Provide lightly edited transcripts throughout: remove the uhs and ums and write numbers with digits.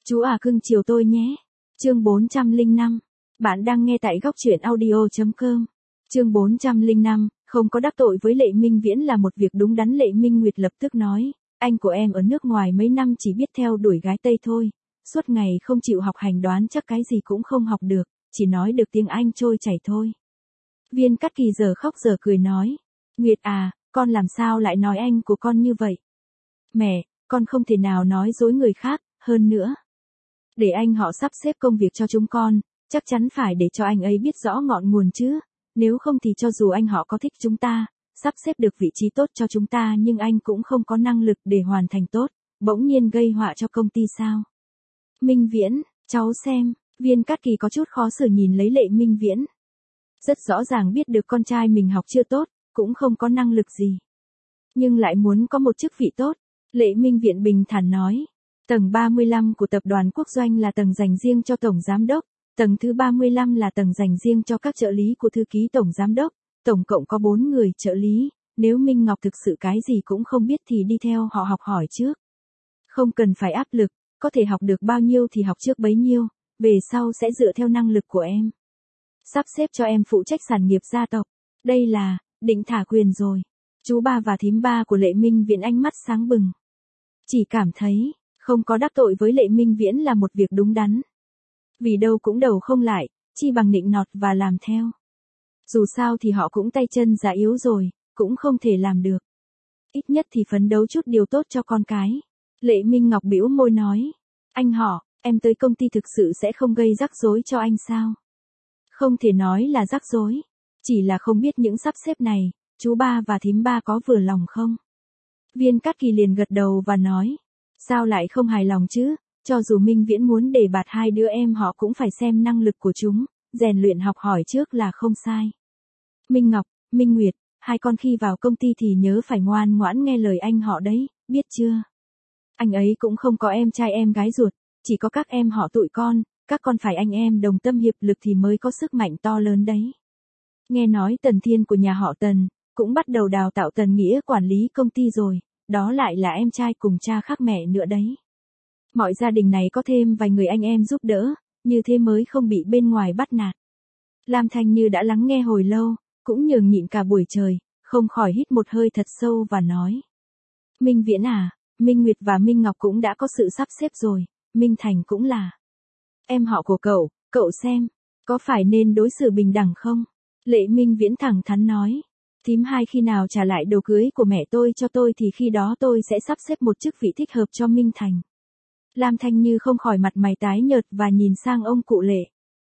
Chú à cưng chiều tôi nhé. Chương 405. Bạn đang nghe tại góc truyện audio.com. Chương 405, không có đắc tội với Lệ Minh Viễn là một việc đúng đắn. Lệ Minh Nguyệt lập tức nói, anh của em ở nước ngoài mấy năm chỉ biết theo đuổi gái Tây thôi, suốt ngày không chịu học hành, đoán chắc cái gì cũng không học được, chỉ nói được tiếng Anh trôi chảy thôi. Viên Cát Kỳ giờ khóc giờ cười nói, Nguyệt à, con làm sao lại nói anh của con như vậy? Mẹ, con không thể nào nói dối người khác, hơn nữa. Để anh họ sắp xếp công việc cho chúng con, chắc chắn phải để cho anh ấy biết rõ ngọn nguồn chứ, nếu không thì cho dù anh họ có thích chúng ta, sắp xếp được vị trí tốt cho chúng ta nhưng anh cũng không có năng lực để hoàn thành tốt, bỗng nhiên gây họa cho công ty sao? Minh Viễn, cháu xem, Viên Cát Kỳ có chút khó xử nhìn lấy Lệ Minh Viễn. Rất rõ ràng biết được con trai mình học chưa tốt, cũng không có năng lực gì. Nhưng lại muốn có một chức vị tốt, Lệ Minh Viễn bình thản nói. Tầng 35 của tập đoàn Quốc Doanh là tầng dành riêng cho tổng giám đốc, tầng thứ 35 là tầng dành riêng cho các trợ lý của thư ký tổng giám đốc, tổng cộng có 4 người trợ lý, nếu Minh Ngọc thực sự cái gì cũng không biết thì đi theo họ học hỏi trước. Không cần phải áp lực, có thể học được bao nhiêu thì học trước bấy nhiêu, về sau sẽ dựa theo năng lực của em. Sắp xếp cho em phụ trách sản nghiệp gia tộc, đây là, định thả quyền rồi. Chú ba và thím ba của Lệ Minh Viễn ánh mắt sáng bừng. Chỉ cảm thấy, không có đắc tội với Lệ Minh Viễn là một việc đúng đắn. Vì đâu cũng đầu không lại, chi bằng nịnh nọt và làm theo. Dù sao thì họ cũng tay chân già yếu rồi, cũng không thể làm được. Ít nhất thì phấn đấu chút điều tốt cho con cái. Lệ Minh Ngọc bĩu môi nói, anh họ, em tới công ty thực sự sẽ không gây rắc rối cho anh sao? Không thể nói là rắc rối, chỉ là không biết những sắp xếp này, chú ba và thím ba có vừa lòng không? Viên Cát Kỳ liền gật đầu và nói, sao lại không hài lòng chứ, cho dù Minh Viễn muốn đề bạt hai đứa em họ cũng phải xem năng lực của chúng, rèn luyện học hỏi trước là không sai. Minh Ngọc, Minh Nguyệt, hai con khi vào công ty thì nhớ phải ngoan ngoãn nghe lời anh họ đấy, biết chưa? Anh ấy cũng không có em trai em gái ruột, chỉ có các em họ tụi con, các con phải anh em đồng tâm hiệp lực thì mới có sức mạnh to lớn đấy. Nghe nói Tần Thiên của nhà họ Tần, cũng bắt đầu đào tạo Tần Nghĩa quản lý công ty rồi, đó lại là em trai cùng cha khác mẹ nữa đấy. Mọi gia đình này có thêm vài người anh em giúp đỡ, như thế mới không bị bên ngoài bắt nạt. Lam Thanh Như đã lắng nghe hồi lâu, cũng nhường nhịn cả buổi trời, không khỏi hít một hơi thật sâu và nói. Minh Viễn à, Minh Nguyệt và Minh Ngọc cũng đã có sự sắp xếp rồi, Minh Thành cũng là. Em họ của cậu xem, có phải nên đối xử bình đẳng không? Lệ Minh Viễn thẳng thắn nói. Thím hai khi nào trả lại đồ cưới của mẹ tôi cho tôi thì khi đó tôi sẽ sắp xếp một chức vị thích hợp cho Minh Thành. Lam Thanh Như không khỏi mặt mày tái nhợt và nhìn sang ông cụ Lệ.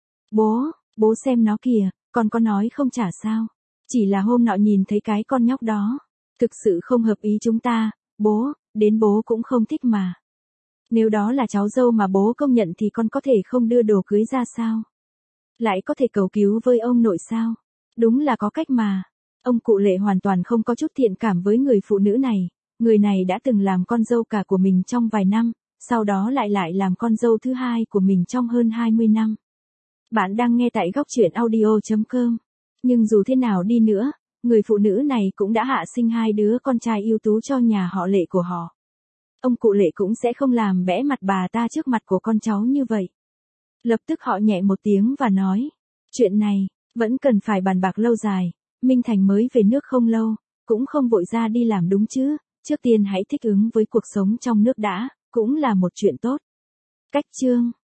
Bố xem nó kìa, con có nói không trả sao? Chỉ là hôm nọ nhìn thấy cái con nhóc đó, thực sự không hợp ý chúng ta, đến bố cũng không thích mà. Nếu đó là cháu dâu mà bố công nhận thì con có thể không đưa đồ cưới ra sao? Lại có thể cầu cứu với ông nội sao? Đúng là có cách mà. Ông cụ Lệ hoàn toàn không có chút thiện cảm với người phụ nữ này, người này đã từng làm con dâu cả của mình trong vài năm, sau đó lại làm con dâu thứ hai của mình trong hơn 20 năm. Bạn đang nghe tại góc truyện audio.com. Nhưng dù thế nào đi nữa, người phụ nữ này cũng đã hạ sinh hai đứa con trai ưu tú cho nhà họ Lệ của họ. Ông cụ Lệ cũng sẽ không làm bẽ mặt bà ta trước mặt của con cháu như vậy. Lập tức họ nhẹ một tiếng và nói, chuyện này, vẫn cần phải bàn bạc lâu dài, Minh Thành mới về nước không lâu, cũng không vội ra đi làm đúng chứ, trước tiên hãy thích ứng với cuộc sống trong nước đã, cũng là một chuyện tốt. Cách chương